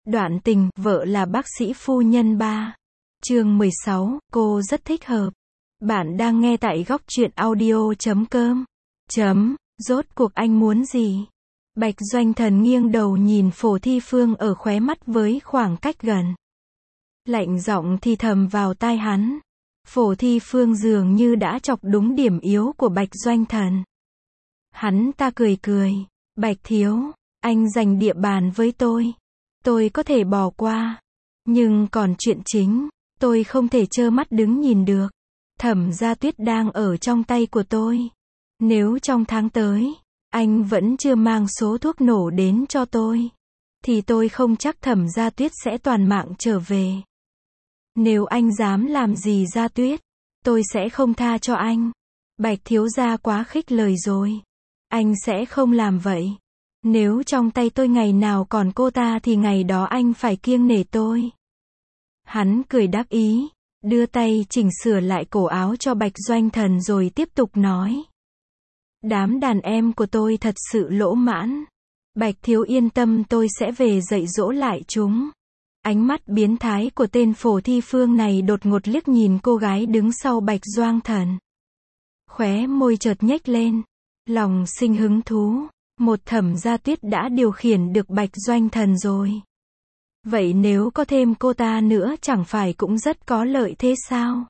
Đoạn tình, vợ là bác sĩ phu nhân 3. Chương 16, cô rất thích hợp. Bạn đang nghe tại góc truyện audio.com. Rốt cuộc anh muốn gì? Bạch Doanh Thần nghiêng đầu nhìn Phổ Thi Phương ở khóe mắt với khoảng cách gần. Lạnh giọng thì thầm vào tai hắn. Phổ Thi Phương dường như đã chọc đúng điểm yếu của Bạch Doanh Thần. Hắn ta cười cười. Bạch thiếu, anh giành địa bàn với tôi có thể bỏ qua. Nhưng còn chuyện chính, tôi không thể trơ mắt đứng nhìn được. Thẩm Gia Tuyết đang ở trong tay của tôi. Nếu trong tháng tới, anh vẫn chưa mang số thuốc nổ đến cho tôi, thì tôi không chắc Thẩm Gia Tuyết sẽ toàn mạng trở về. Nếu anh dám làm gì Gia Tuyết, tôi sẽ không tha cho anh. Bạch thiếu gia quá khích lời rồi. Anh sẽ không làm vậy. Nếu trong tay tôi ngày nào còn cô ta thì ngày đó anh phải kiêng nể tôi. Hắn cười đắc ý, đưa tay chỉnh sửa lại cổ áo cho Bạch Doanh Thần rồi tiếp tục nói. Đám đàn em của tôi thật sự lỗ mãn. Bạch thiếu yên tâm, tôi sẽ về dạy dỗ lại chúng. Ánh mắt biến thái của tên Phổ Thi Phương này đột ngột liếc nhìn cô gái đứng sau Bạch Doanh Thần. Khóe môi chợt nhếch lên, lòng sinh hứng thú. Một Thẩm Gia Tuyết đã điều khiển được Bạch Doanh Thần rồi. Vậy nếu có thêm cô ta nữa chẳng phải cũng rất có lợi thế sao?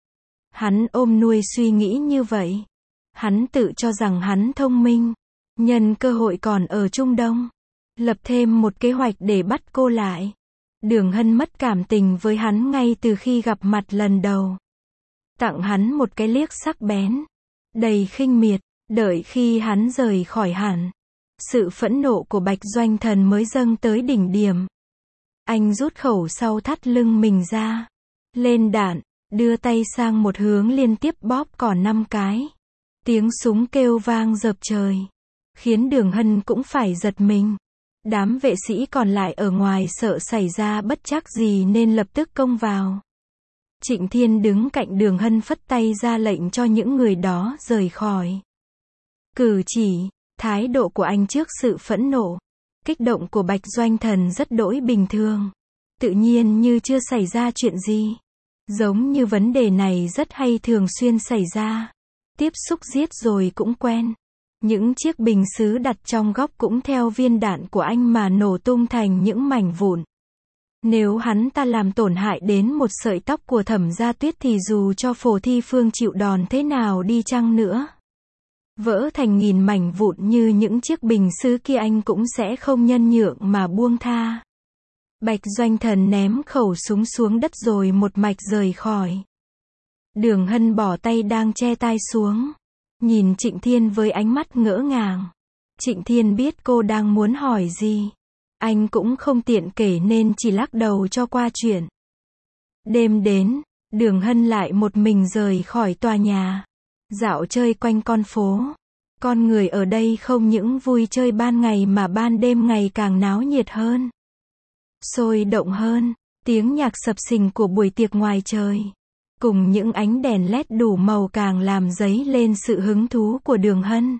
Hắn ôm nuôi suy nghĩ như vậy. Hắn tự cho rằng hắn thông minh. Nhân cơ hội còn ở Trung Đông, lập thêm một kế hoạch để bắt cô lại. Đường Hân mất cảm tình với hắn ngay từ khi gặp mặt lần đầu. Tặng hắn một cái liếc sắc bén, đầy khinh miệt. Đợi khi hắn rời khỏi hẳn, sự phẫn nộ của Bạch Doanh Thần mới dâng tới đỉnh điểm. Anh rút khẩu sau thắt lưng mình ra, lên đạn, đưa tay sang một hướng liên tiếp bóp cò 5 cái. Tiếng súng kêu vang rợp trời, khiến Đường Hân cũng phải giật mình. Đám vệ sĩ còn lại ở ngoài sợ xảy ra bất trắc gì nên lập tức công vào. Trịnh Thiên đứng cạnh Đường Hân phất tay ra lệnh cho những người đó rời khỏi. Cử chỉ, thái độ của anh trước sự phẫn nộ, kích động của Bạch Doanh Thần rất đỗi bình thường. Tự nhiên như chưa xảy ra chuyện gì. Giống như vấn đề này rất hay thường xuyên xảy ra. Tiếp xúc giết rồi cũng quen. Những chiếc bình sứ đặt trong góc cũng theo viên đạn của anh mà nổ tung thành những mảnh vụn. Nếu hắn ta làm tổn hại đến một sợi tóc của Thẩm Gia Tuyết thì dù cho Phổ Thi Phương chịu đòn thế nào đi chăng nữa, vỡ thành nghìn mảnh vụn như những chiếc bình sứ kia, anh cũng sẽ không nhân nhượng mà buông tha. Bạch Doanh Thần ném khẩu súng xuống đất rồi một mạch rời khỏi. Đường Hân bỏ tay đang che tai xuống, nhìn Trịnh Thiên với ánh mắt ngỡ ngàng. Trịnh Thiên biết cô đang muốn hỏi gì. Anh cũng không tiện kể nên chỉ lắc đầu cho qua chuyện. Đêm đến, Đường Hân lại một mình rời khỏi tòa nhà, dạo chơi quanh con phố. Con người ở đây không những vui chơi ban ngày mà ban đêm ngày càng náo nhiệt hơn, sôi động hơn. Tiếng nhạc sập sình của buổi tiệc ngoài trời, cùng những ánh đèn led đủ màu càng làm dấy lên sự hứng thú của Đường Hân.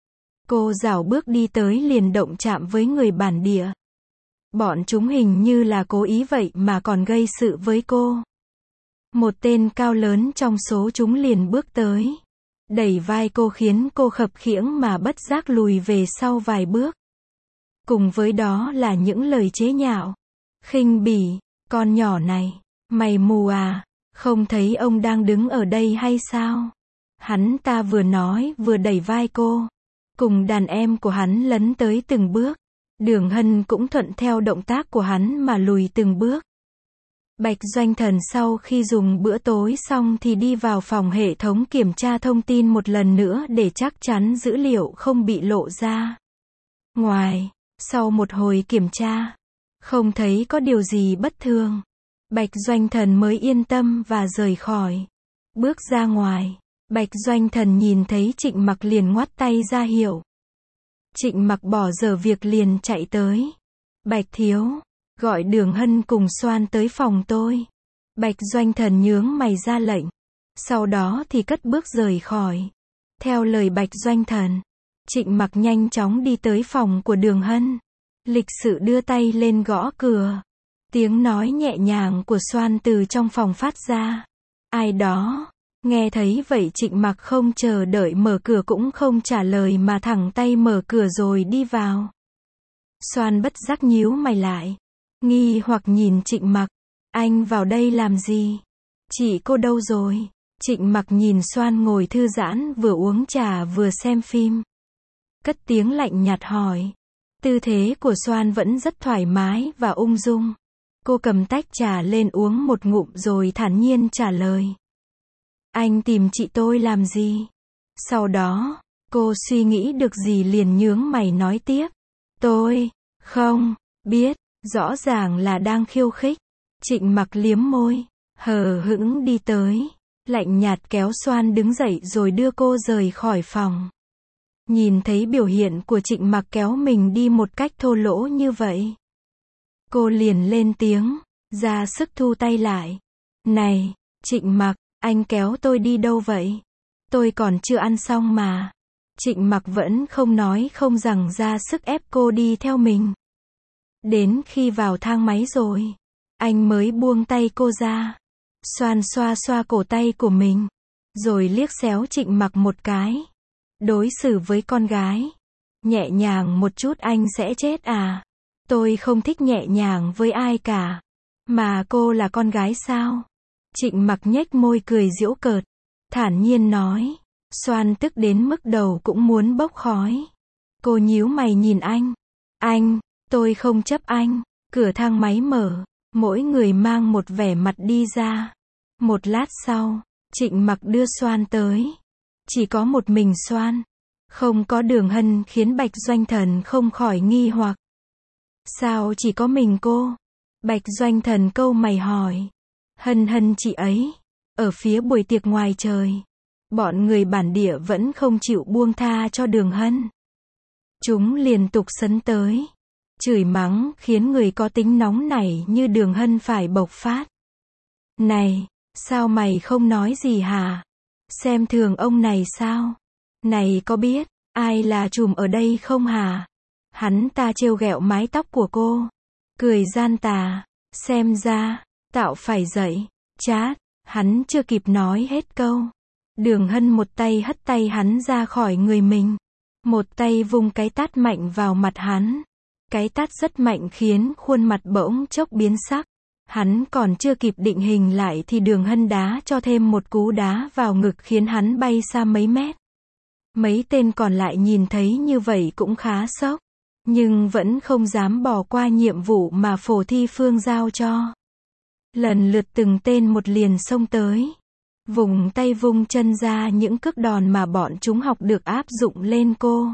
Cô rảo bước đi tới liền động chạm với người bản địa. Bọn chúng hình như là cố ý vậy mà còn gây sự với cô. Một tên cao lớn trong số chúng liền bước tới, đẩy vai cô khiến cô khập khiễng mà bất giác lùi về sau vài bước. Cùng với đó là những lời chế nhạo, khinh bỉ. Con nhỏ này, mày mù à, không thấy ông đang đứng ở đây hay sao? Hắn ta vừa nói vừa đẩy vai cô, cùng đàn em của hắn lấn tới từng bước. Đường Hân cũng thuận theo động tác của hắn mà lùi từng bước. Bạch Doanh Thần sau khi dùng bữa tối xong thì đi vào phòng hệ thống kiểm tra thông tin một lần nữa để chắc chắn dữ liệu không bị lộ ra ngoài. Sau một hồi kiểm tra, không thấy có điều gì bất thường, Bạch Doanh Thần mới yên tâm và rời khỏi. Bước ra ngoài, Bạch Doanh Thần nhìn thấy Trịnh Mặc liền ngoắt tay ra hiệu. Trịnh Mặc bỏ dở việc liền chạy tới. Bạch thiếu, gọi Đường Hân cùng Soan tới phòng tôi. Bạch Doanh Thần nhướng mày ra lệnh. Sau đó thì cất bước rời khỏi. Theo lời Bạch Doanh Thần, Trịnh Mặc nhanh chóng đi tới phòng của Đường Hân. Lịch sự đưa tay lên gõ cửa. Tiếng nói nhẹ nhàng của Soan từ trong phòng phát ra. Ai đó? Nghe thấy vậy Trịnh Mặc không chờ đợi mở cửa cũng không trả lời mà thẳng tay mở cửa rồi đi vào. Soan bất giác nhíu mày lại. Nghi hoặc nhìn Trịnh Mặc. Anh vào đây làm gì? Chị cô đâu rồi? Trịnh Mặc nhìn Soan ngồi thư giãn vừa uống trà vừa xem phim. Cất tiếng lạnh nhạt hỏi. Tư thế của Soan vẫn rất thoải mái và ung dung. Cô cầm tách trà lên uống một ngụm rồi thản nhiên trả lời. Anh tìm chị tôi làm gì? Sau đó, cô suy nghĩ được gì liền nhướng mày nói tiếp. Tôi, không, biết, rõ ràng là đang khiêu khích. Trịnh Mặc liếm môi, hờ hững đi tới, lạnh nhạt kéo Soan đứng dậy rồi đưa cô rời khỏi phòng. Nhìn thấy biểu hiện của Trịnh Mặc kéo mình đi một cách thô lỗ như vậy, cô liền lên tiếng, ra sức thu tay lại. Này, Trịnh Mặc, anh kéo tôi đi đâu vậy? Tôi còn chưa ăn xong mà. Trịnh Mặc vẫn không nói không rằng ra sức ép cô đi theo mình. Đến khi vào thang máy rồi, anh mới buông tay cô ra. Soan xoa xoa cổ tay của mình, rồi liếc xéo Trịnh Mặc một cái. Đối xử với con gái nhẹ nhàng một chút anh sẽ chết à? Tôi không thích nhẹ nhàng với ai cả. Mà cô là con gái sao? Trịnh Mặc nhếch môi cười giễu cợt, thản nhiên nói. Soan tức đến mức đầu cũng muốn bốc khói. Cô nhíu mày nhìn anh. Anh, tôi không chấp anh. Cửa thang máy mở, mỗi người mang một vẻ mặt đi ra. Một lát sau, Trịnh Mặc đưa Soan tới. Chỉ có một mình Soan, không có Đường Hân khiến Bạch Doanh Thần không khỏi nghi hoặc. Sao chỉ có mình cô? Bạch Doanh Thần cau mày hỏi. Hân chị ấy, ở phía buổi tiệc ngoài trời. Bọn người bản địa vẫn không chịu buông tha cho Đường Hân. Chúng liên tục sấn tới, chửi mắng khiến người có tính nóng nảy như Đường Hân phải bộc phát. Này, sao mày không nói gì hả? Xem thường ông này sao? Này có biết, ai là trùm ở đây không hả? Hắn ta trêu ghẹo mái tóc của cô. Cười gian tà, xem ra, tạo phải dậy, chát, hắn chưa kịp nói hết câu. Đường Hân một tay hất tay hắn ra khỏi người mình. Một tay vung cái tát mạnh vào mặt hắn. Cái tát rất mạnh khiến khuôn mặt bỗng chốc biến sắc. Hắn còn chưa kịp định hình lại thì Đường Hân đá cho thêm một cú đá vào ngực khiến hắn bay xa mấy mét. Mấy tên còn lại nhìn thấy như vậy cũng khá sốc, nhưng vẫn không dám bỏ qua nhiệm vụ mà Phổ Thi Phương giao cho. Lần lượt từng tên một liền xông tới, vùng tay vung chân ra những cước đòn mà bọn chúng học được áp dụng lên cô.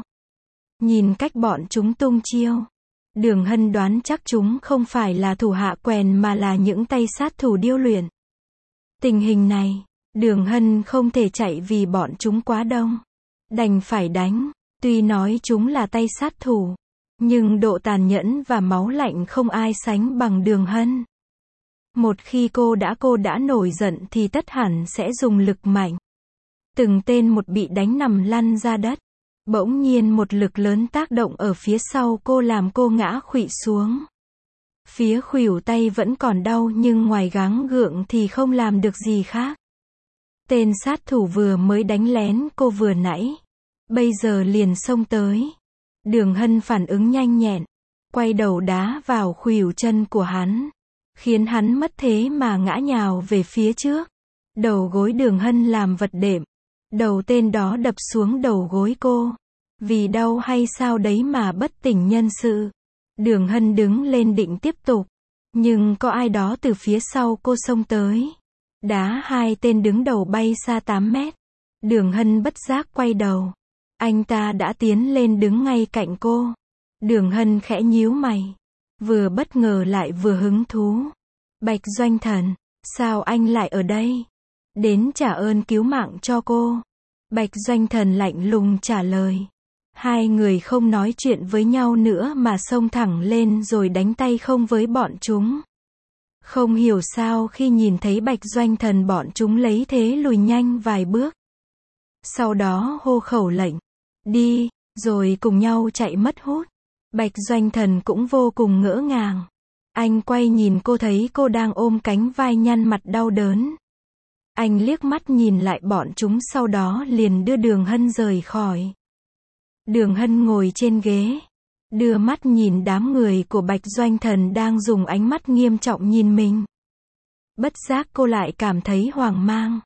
Nhìn cách bọn chúng tung chiêu, Đường Hân đoán chắc chúng không phải là thủ hạ quèn mà là những tay sát thủ điêu luyện. Tình hình này, Đường Hân không thể chạy vì bọn chúng quá đông. Đành phải đánh, tuy nói chúng là tay sát thủ, nhưng độ tàn nhẫn và máu lạnh không ai sánh bằng Đường Hân. Một khi cô đã nổi giận thì tất hẳn sẽ dùng lực mạnh. Từng tên một bị đánh nằm lăn ra đất. Bỗng nhiên một lực lớn tác động ở phía sau cô làm cô ngã khuỵu xuống. Phía khuỷu tay vẫn còn đau nhưng ngoài gắng gượng thì không làm được gì khác. Tên sát thủ vừa mới đánh lén cô vừa nãy, bây giờ liền xông tới. Đường Hân phản ứng nhanh nhẹn, quay đầu đá vào khuỷu chân của hắn, khiến hắn mất thế mà ngã nhào về phía trước. Đầu gối Đường Hân làm vật đệm. Đầu tên đó đập xuống đầu gối cô. Vì đau hay sao đấy mà bất tỉnh nhân sự. Đường Hân đứng lên định tiếp tục, nhưng có ai đó từ phía sau cô xông tới, đá hai tên đứng đầu bay xa 8 mét. Đường Hân bất giác quay đầu. Anh ta đã tiến lên đứng ngay cạnh cô. Đường Hân khẽ nhíu mày, vừa bất ngờ lại vừa hứng thú. Bạch Doanh Thần, sao anh lại ở đây? Đến trả ơn cứu mạng cho cô. Bạch Doanh Thần lạnh lùng trả lời. Hai người không nói chuyện với nhau nữa mà xông thẳng lên rồi đánh tay không với bọn chúng. Không hiểu sao khi nhìn thấy Bạch Doanh Thần bọn chúng lấy thế lùi nhanh vài bước. Sau đó hô khẩu lệnh, đi, rồi cùng nhau chạy mất hút. Bạch Doanh Thần cũng vô cùng ngỡ ngàng. Anh quay nhìn cô thấy cô đang ôm cánh vai nhăn mặt đau đớn. Anh liếc mắt nhìn lại bọn chúng sau đó liền đưa Đường Hân rời khỏi. Đường Hân ngồi trên ghế, đưa mắt nhìn đám người của Bạch Doanh Thần đang dùng ánh mắt nghiêm trọng nhìn mình. Bất giác cô lại cảm thấy hoang mang.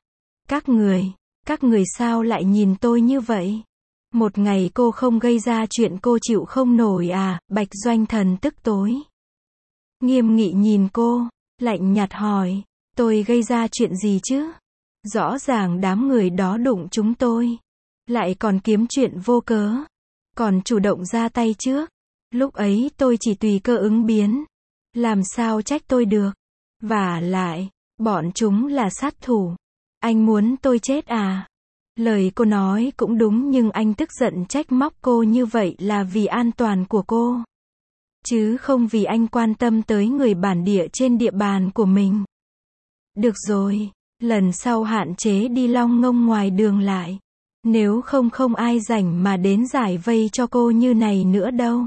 Các người sao lại nhìn tôi như vậy? Một ngày cô không gây ra chuyện cô chịu không nổi à? Bạch Doanh Thần tức tối. Nghiêm nghị nhìn cô, lạnh nhạt hỏi, tôi gây ra chuyện gì chứ? Rõ ràng đám người đó đụng chúng tôi, lại còn kiếm chuyện vô cớ, còn chủ động ra tay trước. Lúc ấy tôi chỉ tùy cơ ứng biến, làm sao trách tôi được? Vả lại, bọn chúng là sát thủ. Anh muốn tôi chết à? Lời cô nói cũng đúng nhưng anh tức giận trách móc cô như vậy là vì an toàn của cô, chứ không vì anh quan tâm tới người bản địa trên địa bàn của mình. Được rồi, lần sau hạn chế đi long ngông ngoài đường lại. Nếu không ai rảnh mà đến giải vây cho cô như này nữa đâu.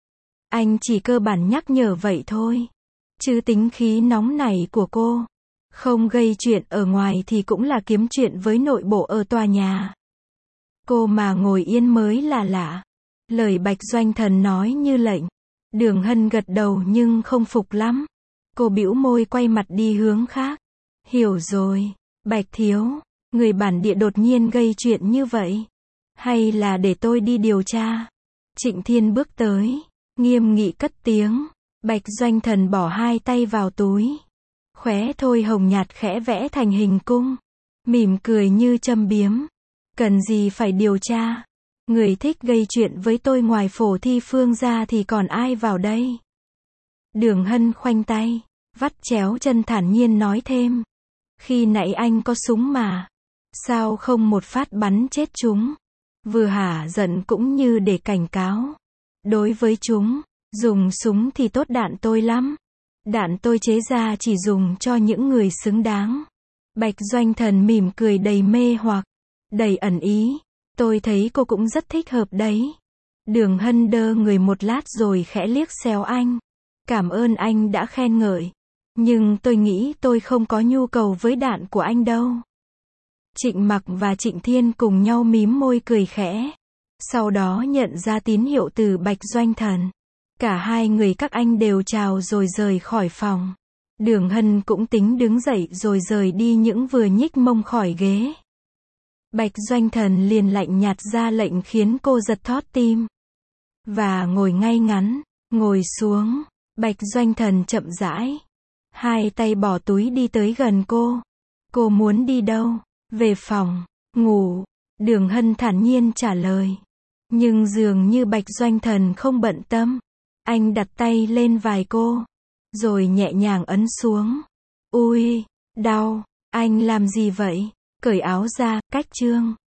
Anh chỉ cơ bản nhắc nhở vậy thôi. Chứ tính khí nóng này của cô, không gây chuyện ở ngoài thì cũng là kiếm chuyện với nội bộ ở tòa nhà. Cô mà ngồi yên mới là lạ. Lời Bạch Doanh Thần nói như lệnh. Đường Hân gật đầu nhưng không phục lắm. Cô bĩu môi quay mặt đi hướng khác. Hiểu rồi, Bạch thiếu, người bản địa đột nhiên gây chuyện như vậy. Hay là để tôi đi điều tra? Trịnh Thiên bước tới, nghiêm nghị cất tiếng. Bạch Doanh Thần bỏ hai tay vào túi. Khóe thôi hồng nhạt khẽ vẽ thành hình cung. Mỉm cười như châm biếm. Cần gì phải điều tra? Người thích gây chuyện với tôi ngoài Phổ Thi Phương ra thì còn ai vào đây? Đường Hân khoanh tay, vắt chéo chân thản nhiên nói thêm. Khi nãy anh có súng mà. Sao không một phát bắn chết chúng? Vừa hả giận cũng như để cảnh cáo. Đối với chúng, dùng súng thì tốt đạn tôi lắm. Đạn tôi chế ra chỉ dùng cho những người xứng đáng. Bạch Doanh Thần mỉm cười đầy mê hoặc, đầy ẩn ý. Tôi thấy cô cũng rất thích hợp đấy. Đường Hân đơ người một lát rồi khẽ liếc xéo anh. Cảm ơn anh đã khen ngợi. Nhưng tôi nghĩ tôi không có nhu cầu với đạn của anh đâu. Trịnh Mặc và Trịnh Thiên cùng nhau mím môi cười khẽ. Sau đó nhận ra tín hiệu từ Bạch Doanh Thần. Cả hai người các anh đều chào rồi rời khỏi phòng. Đường Hân cũng tính đứng dậy rồi rời đi những vừa nhích mông khỏi ghế. Bạch Doanh Thần liền lạnh nhạt ra lệnh khiến cô giật thót tim. Và ngồi ngay ngắn, ngồi xuống. Bạch Doanh Thần chậm rãi. Hai tay bỏ túi đi tới gần cô. Cô muốn đi đâu? Về phòng, ngủ. Đường Hân thản nhiên trả lời. Nhưng dường như Bạch Doanh Thần không bận tâm. Anh đặt tay lên vai cô, rồi nhẹ nhàng ấn xuống. Ui, đau, anh làm gì vậy? Cởi áo ra, cách chương.